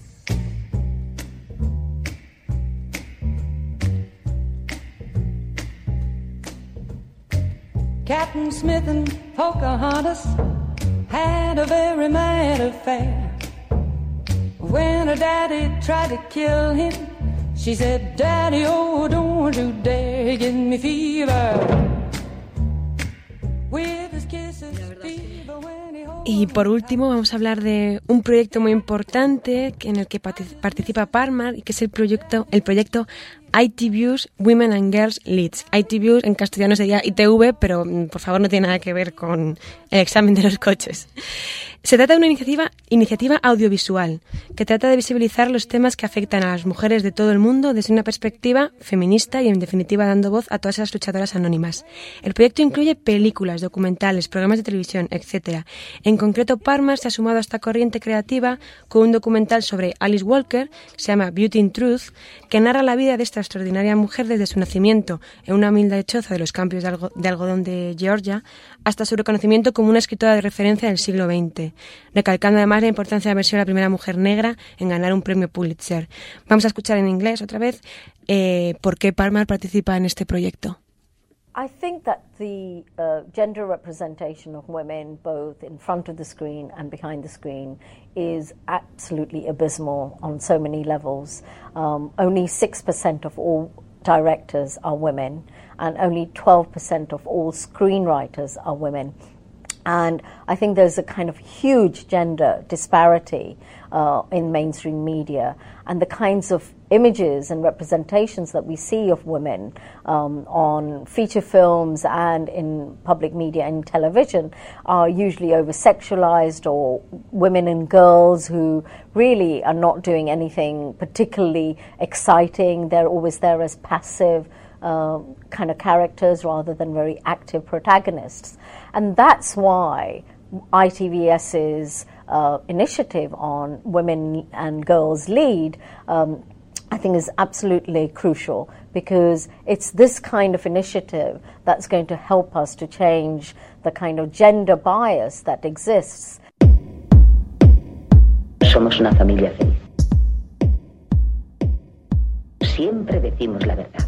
Captain Smith and Pocahontas had a very mad affair. When her daddy tried to kill him, she said, Daddy, oh, don't you dare give me fever. With his kisses, fever when he holds. Y por último vamos a hablar de un proyecto muy importante en el que participa Parmar y que es el proyecto ITViews Women and Girls Leads. ITViews en castellano sería ITV, pero por favor no tiene nada que ver con el examen de los coches. Se trata de una iniciativa audiovisual que trata de visibilizar los temas que afectan a las mujeres de todo el mundo desde una perspectiva feminista y en definitiva dando voz a todas esas luchadoras anónimas. El proyecto incluye películas, documentales, programas de televisión, etc. En concreto, Parmar se ha sumado a esta corriente creativa con un documental sobre Alice Walker, que se llama Beauty in Truth, que narra la vida de esta extraordinaria mujer desde su nacimiento en una humilde choza de los campos de algodón de Georgia hasta su reconocimiento como una escritora de referencia del siglo XX, recalcando además la importancia de haber sido la primera mujer negra en ganar un premio Pulitzer. Vamos a escuchar en inglés otra vez por qué Parmar participa en este proyecto. I think that the gender representation of women, both in front of the screen and behind the screen, is absolutely abysmal on so many levels. Only 6% of all directors are women, and only 12% of all screenwriters are women. And I think there's a kind of huge gender disparity in mainstream media, and the kinds of images and representations that we see of women on feature films and in public media and television are usually over-sexualized, or women and girls who really are not doing anything particularly exciting. They're always there as passive kind of characters rather than very active protagonists. And that's why ITVS's initiative on Women and Girls Lead I think is absolutely crucial, because it's this kind of initiative that's going to help us to change the kind of gender bias that exists. Somos una familia feliz. Siempre decimos la verdad.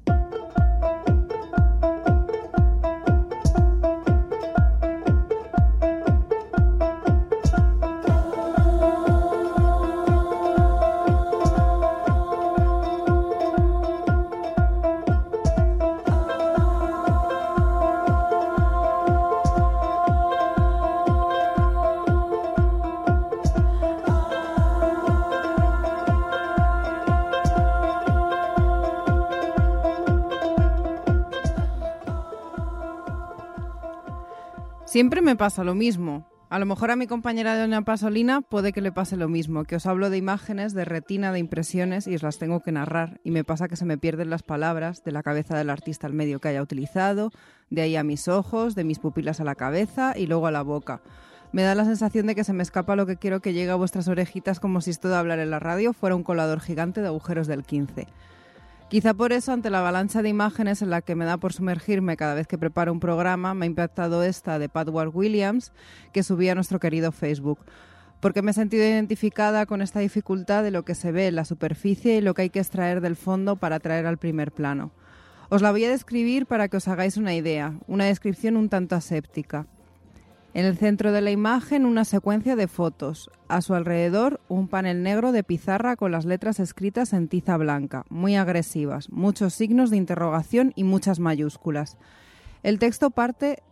Siempre me pasa lo mismo. A lo mejor a mi compañera Doña Pasolina puede que le pase lo mismo, que os hablo de imágenes, de retina, de impresiones y os las tengo que narrar. Y me pasa que se me pierden las palabras de la cabeza del artista al medio que haya utilizado, de ahí a mis ojos, de mis pupilas a la cabeza y luego a la boca. Me da la sensación de que se me escapa lo que quiero que llegue a vuestras orejitas, como si esto de hablar en la radio fuera un colador gigante de agujeros del 15. Quizá por eso, ante la avalancha de imágenes en la que me da por sumergirme cada vez que preparo un programa, me ha impactado esta de Pat Ward-Williams, que subí a nuestro querido Facebook, porque me he sentido identificada con esta dificultad de lo que se ve en la superficie y lo que hay que extraer del fondo para traer al primer plano. Os la voy a describir para que os hagáis una idea, una descripción un tanto aséptica. En el centro de la imagen una secuencia de fotos. A su alrededor un panel negro de pizarra con las letras escritas en tiza blanca, muy agresivas, muchos signos de interrogación y muchas mayúsculas. El texto parte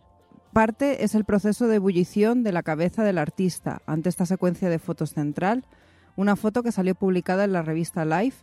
es el proceso de ebullición de la cabeza del artista ante esta secuencia de fotos central, una foto que salió publicada en la revista Life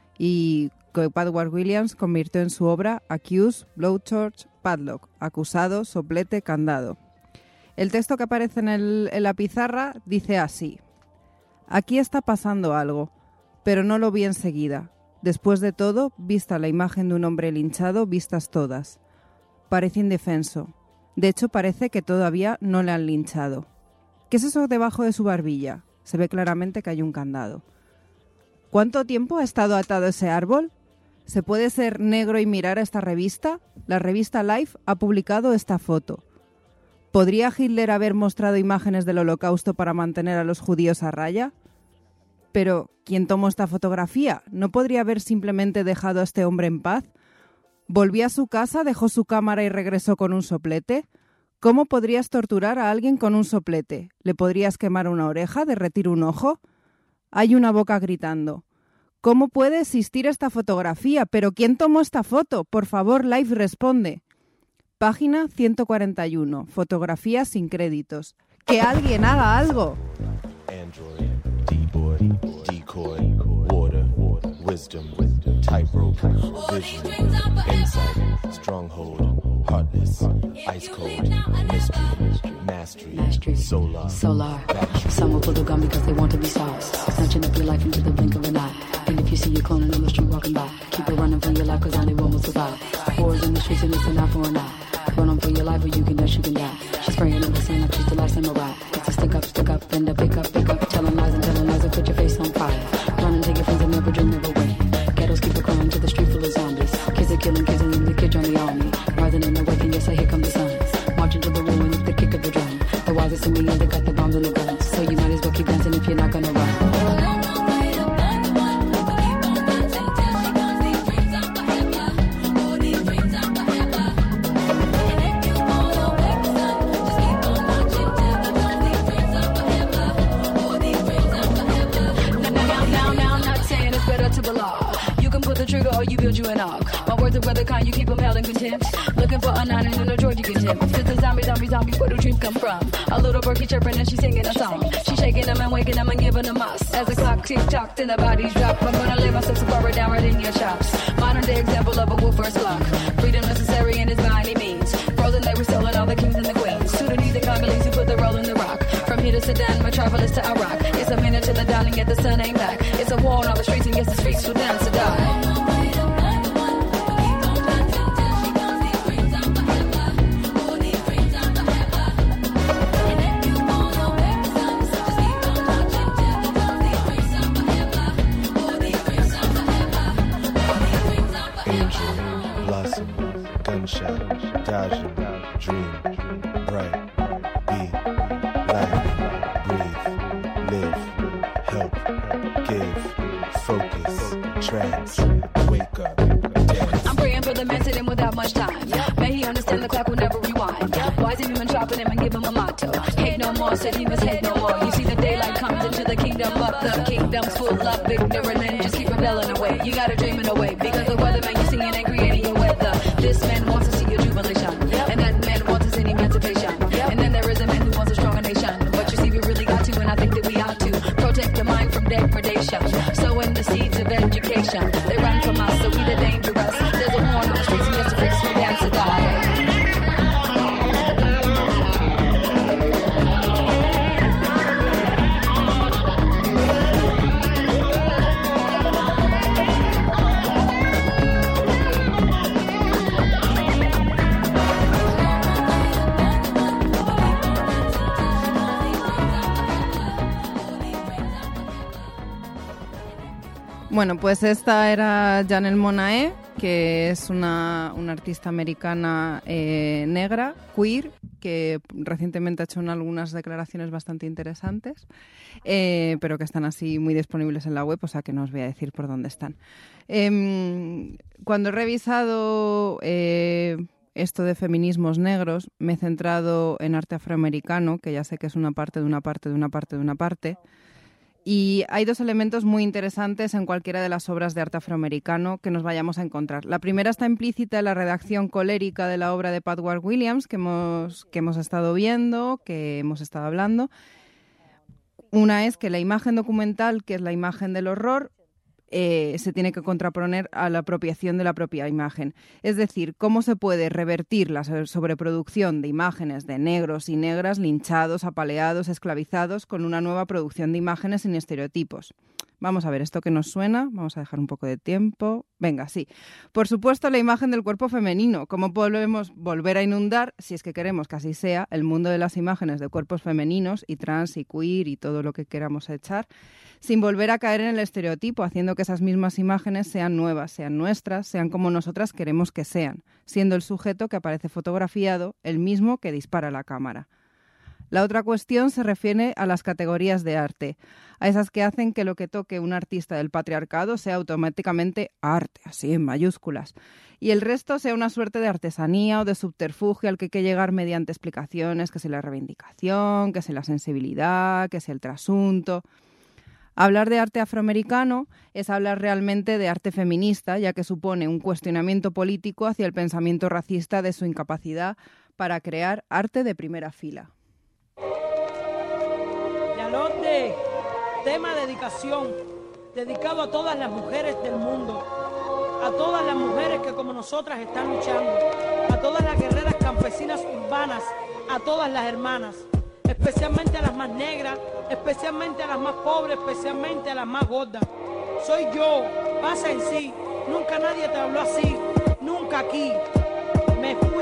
y que Padward Williams convirtió en su obra Accused, Blowtorch, Padlock, acusado, soplete, candado. El texto que aparece en la pizarra dice así: aquí está pasando algo, pero no lo vi enseguida. Después de todo, vista la imagen de un hombre linchado, vistas todas. Parece indefenso. De hecho, parece que todavía no le han linchado. ¿Qué es eso debajo de su barbilla? Se ve claramente que hay un candado. ¿Cuánto tiempo ha estado atado ese árbol? ¿Se puede ser negro y mirar a esta revista? La revista Life ha publicado esta foto. ¿Podría Hitler haber mostrado imágenes del Holocausto para mantener a los judíos a raya? Pero, ¿quién tomó esta fotografía? ¿No podría haber simplemente dejado a este hombre en paz? ¿Volvió a su casa, dejó su cámara y regresó con un soplete? ¿Cómo podrías torturar a alguien con un soplete? ¿Le podrías quemar una oreja, derretir un ojo? Hay una boca gritando. ¿Cómo puede existir esta fotografía? ¿Pero quién tomó esta foto? Por favor, Life responde. Página 141. Fotografía sin créditos. ¡Que alguien haga algo! Android, D-boy, decoy, water, wisdom, tightrope, vision, insight, stronghold, heartless, ice cold, mystery, mastery, solar. Some will pull the gun because they want to be stars, snatching up your life into the blink of an eye. And if you see your clone on the street walking by, keep it running for your life because only one will survive. Wars in the streets and it's an eye for an eye. Run on for your life or you can dash, you can die. She's spraying in the sun like she's the last samurai. It's a stick up, and a pick up, telling lies and put your face on fire. Run and take your friends and never dream of a way. Ghettos keep it crying to the street full of zombies. Kids are killing kids and the kids join the army. Rising in the wake and yes, here come the suns. Marching to the ruin with the kick of the drum. The wisest in me and they got the bombs and the guns. So you might as well keep dancing if you're not gonna run. Trigger or you build you an arc. My words are whether kind, you keep them held in contempt. Looking for a nine and in a George you can tempt. Just a zombie, where do dreams come from? A little birdie chirping and she's singing a song. She's shaking them and waking them and giving them us. As the clock tick-tock, then the bodies drop. I'm gonna lay myself to borrow down right in your chops. Modern day example of a wolf first block. Freedom necessary and it's by any means. Frozen they were stolen all the kings and the queens. Sudanese and Congolese who put the roll in the rock. From here to Sudan, metropolis to Iraq. It's a minute to the dawn and yet the sun ain't back. It's a war on all the streets and yes the streets will dance to die. Gunshot, dodging, dream, bright, be, life, breathe, live, help, give, focus, trance, wake up, dance. I'm praying for the man sitting without much time. May he understand the clock will never rewind. Why is him chopping him and give him a motto? Hate no more, said he must hate no more. You see the daylight comes into the kingdom, but the kingdom's full of ignorant men. Just keep rebelling away. You gotta dream it away because the weatherman you singing ain't creating your weather. This man wants to see your jubilation, and that man wants to see emancipation. And then there is a man who wants a stronger nation. But you see, we really got to, and I think that we ought to protect the mind from degradation. Sowing the seeds of education. They run from us, so we the dangerous. There's a war on the streets, and yes, the freaks will dance to die. Bueno, pues esta era Janelle Monáe que es una artista americana negra, queer, que recientemente ha hecho algunas declaraciones bastante interesantes, pero que están así muy disponibles en la web, o sea que no os voy a decir por dónde están. Cuando he revisado esto de feminismos negros, me he centrado en arte afroamericano, que ya sé que es una parte de una parte de una parte de una parte. Y hay dos elementos muy interesantes en cualquiera de las obras de arte afroamericano que nos vayamos a encontrar. La primera está implícita en la redacción colérica de la obra de Padward Williams, que hemos estado viendo, que hemos estado hablando. Una es que la imagen documental, que es la imagen del horror, se tiene que contraponer a la apropiación de la propia imagen. Es decir, cómo se puede revertir la sobreproducción de imágenes de negros y negras linchados, apaleados, esclavizados con una nueva producción de imágenes sin estereotipos. Vamos a ver, ¿esto que nos suena? Vamos a dejar un poco de tiempo. Venga, sí. Por supuesto, la imagen del cuerpo femenino. ¿Cómo podemos volver a inundar, si es que queremos que así sea, el mundo de las imágenes de cuerpos femeninos y trans y queer y todo lo que queramos echar, sin volver a caer en el estereotipo, haciendo que esas mismas imágenes sean nuevas, sean nuestras, sean como nosotras queremos que sean, siendo el sujeto que aparece fotografiado el mismo que dispara la cámara? La otra cuestión se refiere a las categorías de arte, a esas que hacen que lo que toque un artista del patriarcado sea automáticamente arte, así en mayúsculas, y el resto sea una suerte de artesanía o de subterfugio al que hay que llegar mediante explicaciones, que si la reivindicación, que si la sensibilidad, que si el trasunto. Hablar de arte afroamericano es hablar realmente de arte feminista, ya que supone un cuestionamiento político hacia el pensamiento racista de su incapacidad para crear arte de primera fila. Yalonde, tema dedicación, dedicado a todas las mujeres del mundo, a todas las mujeres que como nosotras están luchando, a todas las guerreras campesinas urbanas, a todas las hermanas, especialmente a las más negras, especialmente a las más pobres, especialmente a las más gordas. Soy yo, pasa en sí, nunca nadie te habló así, nunca aquí. Me fui.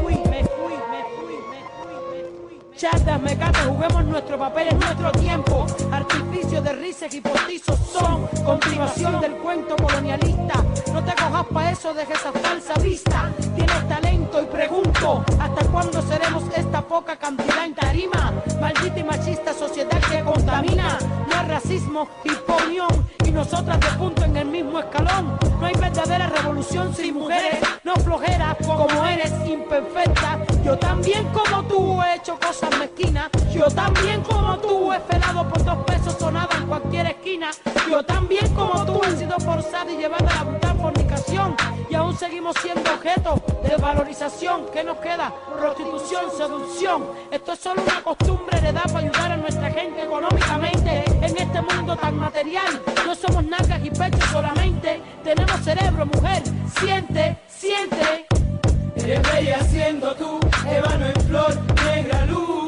Chatas, mecates, juguemos nuestro papel en nuestro tiempo. Artificios de risas y postizos son continuación del cuento colonialista. No te cojas pa' eso, deja esa falsa vista. Tienes talento y pregunto, ¿hasta cuándo seremos esta poca cantidad en tarima? Maldita y machista sociedad que contamina. No hay racismo, hisponión y nosotras de punto en el mismo escalón. No hay verdadera revolución sin mujeres, no flojera como eres imperfecta. Yo también como tú he hecho cosas mezquinas. Yo también como tú he felado por 2 pesos sonada en cualquier esquina. Yo también como tú he sido forzada y llevada a la brutal fornicación. Y aún seguimos siendo objeto de valorización. ¿Qué nos queda? Prostitución, seducción. Esto es solo una costumbre heredada para ayudar a nuestra gente económicamente. En este mundo tan material, no somos nalgas y pechos solamente. Tenemos cerebro, mujer, siente, siente. Eres bella siendo tú, ébano en flor, negra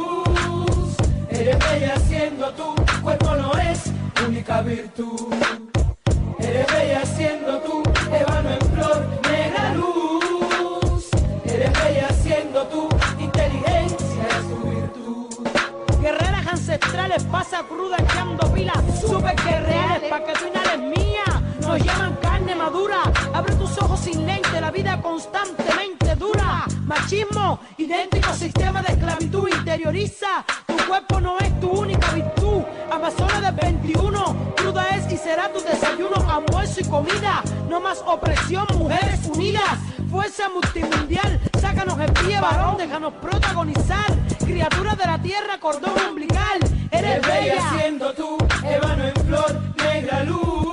luz. Eres bella siendo tú, cuerpo no es única virtud. Eres bella siendo tú, ébano en flor, negra luz. Eres bella siendo tú, inteligencia es tu virtud. Guerreras ancestrales, pasa cruda echando pilas, super guerreras pa' que tu inhales mía. Nos llaman carne madura, abre tus ojos sin lente, la vida constantemente dura. Machismo, idéntico sistema de esclavitud, interioriza. Tu cuerpo no es tu única virtud. Amazona del 21, cruda es y será tu desayuno, almuerzo y comida. No más opresión, mujeres unidas. Fuerza multimundial, sácanos el pie, varón, déjanos protagonizar. Criaturas de la tierra, cordón umbilical. Eres bella siendo tú, ébano en flor, negra luz.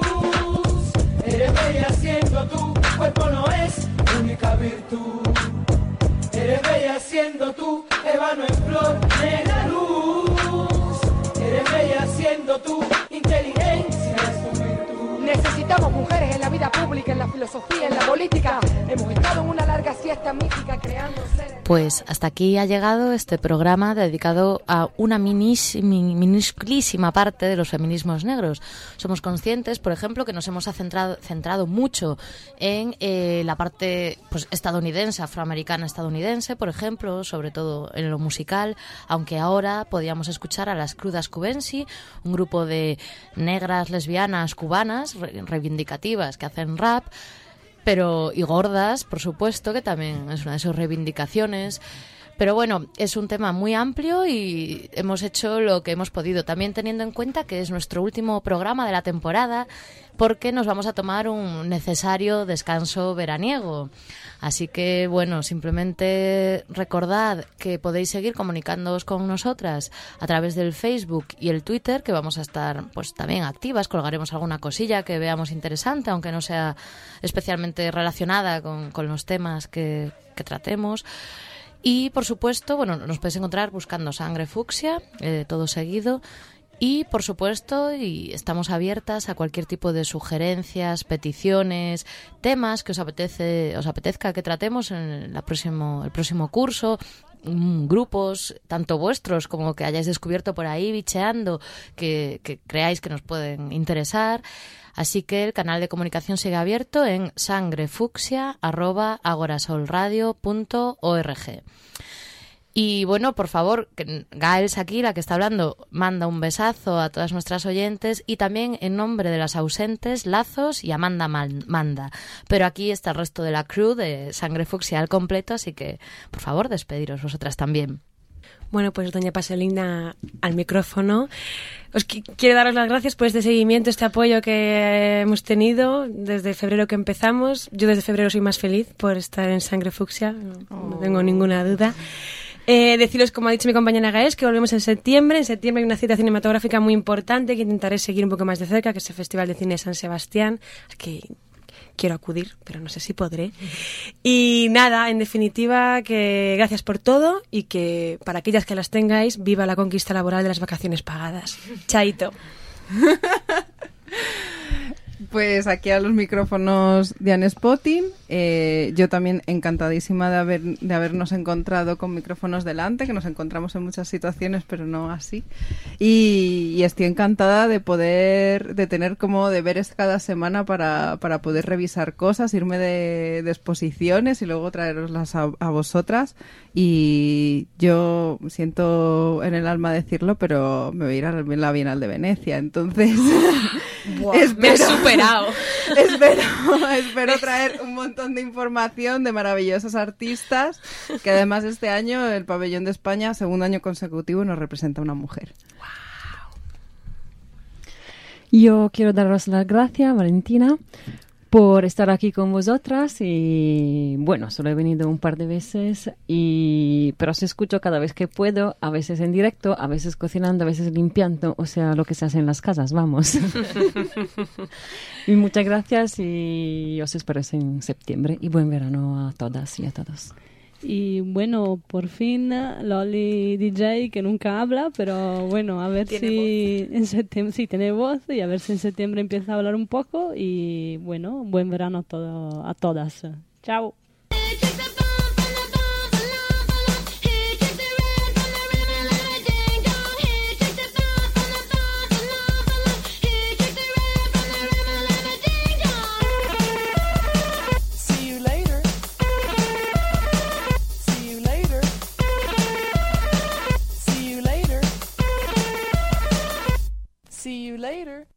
Eres bella siendo tú, cuerpo no es única virtud. Eres bella siendo tú, ébano en flor, negra luz. Eres bella siendo tú, inteligencia es tu virtud. Necesitamos mujeres en la vida pública, en la filosofía, en la política. Hemos estado en una larga siesta mítica creando seres. Pues hasta aquí ha llegado este programa dedicado a una minúsculísima parte de los feminismos negros. Somos conscientes, por ejemplo, que nos hemos centrado mucho en la parte pues estadounidense, afroamericana estadounidense, por ejemplo, sobre todo en lo musical, aunque ahora podíamos escuchar a las Crudas Cubensi, un grupo de negras lesbianas cubanas reivindicativas que hacen rap. y gordas, por supuesto, que también es una de sus reivindicaciones. Pero bueno, es un tema muy amplio y hemos hecho lo que hemos podido, también teniendo en cuenta que es nuestro último programa de la temporada, porque nos vamos a tomar un necesario descanso veraniego. Así que, bueno, simplemente recordad que podéis seguir comunicándoos con nosotras a través del Facebook y el Twitter, que vamos a estar pues también activas, colgaremos alguna cosilla que veamos interesante, aunque no sea especialmente relacionada con los temas que tratemos. Y, por supuesto, bueno, nos podéis encontrar buscando Sangre Fucsia, todo seguido. Y, por supuesto, y estamos abiertas a cualquier tipo de sugerencias, peticiones, temas que os apetezca que tratemos en el próximo curso, grupos, tanto vuestros como que hayáis descubierto por ahí bicheando, que creáis que nos pueden interesar. Así que el canal de comunicación sigue abierto en sangrefucsia@agorasolradio.org. Y bueno, por favor, Gaels aquí, la que está hablando, manda un besazo a todas nuestras oyentes y también en nombre de las ausentes, Lazos y Amanda manda. Pero aquí está el resto de la crew de Sangre Fucsia al completo, así que por favor despediros vosotras también. Bueno, pues doña Pasolina al micrófono. Quiero daros las gracias por este seguimiento, este apoyo que hemos tenido desde febrero que empezamos. Yo desde febrero soy más feliz por estar en Sangre Fucsia, no tengo ninguna duda. Deciros, como ha dicho mi compañera Gaels, que volvemos en septiembre. En septiembre hay una cita cinematográfica muy importante que intentaré seguir un poco más de cerca, que es el Festival de Cine de San Sebastián, que quiero acudir, pero no sé si podré. Y nada, en definitiva, que gracias por todo y que para aquellas que las tengáis, viva la conquista laboral de las vacaciones pagadas. Chaito. Pues aquí a los micrófonos Diane Spotting. Yo también encantadísima de habernos encontrado con micrófonos delante, que nos encontramos en muchas situaciones, pero no así. Y estoy encantada de tener como deberes cada semana para poder revisar cosas, irme de exposiciones y luego traeroslas a vosotras. Y yo siento en el alma decirlo, pero me voy a ir a la Bienal de Venecia, entonces... Me he superado. Espero traer un montón de información de maravillosos artistas, que además este año el Pabellón de España, segundo año consecutivo, nos representa una mujer. Yo quiero daros las gracias, Valentina, por estar aquí con vosotras y bueno, solo he venido un par de veces pero os escucho cada vez que puedo, a veces en directo, a veces cocinando, a veces limpiando, o sea, lo que se hace en las casas, vamos. Y muchas gracias y os espero en septiembre y buen verano a todas y a todos. Y bueno, por fin Loli DJ, que nunca habla, pero bueno, a ver si en septiembre sí tiene voz y a ver si en septiembre empieza a hablar un poco y bueno, buen verano a todas. Chao. See you later.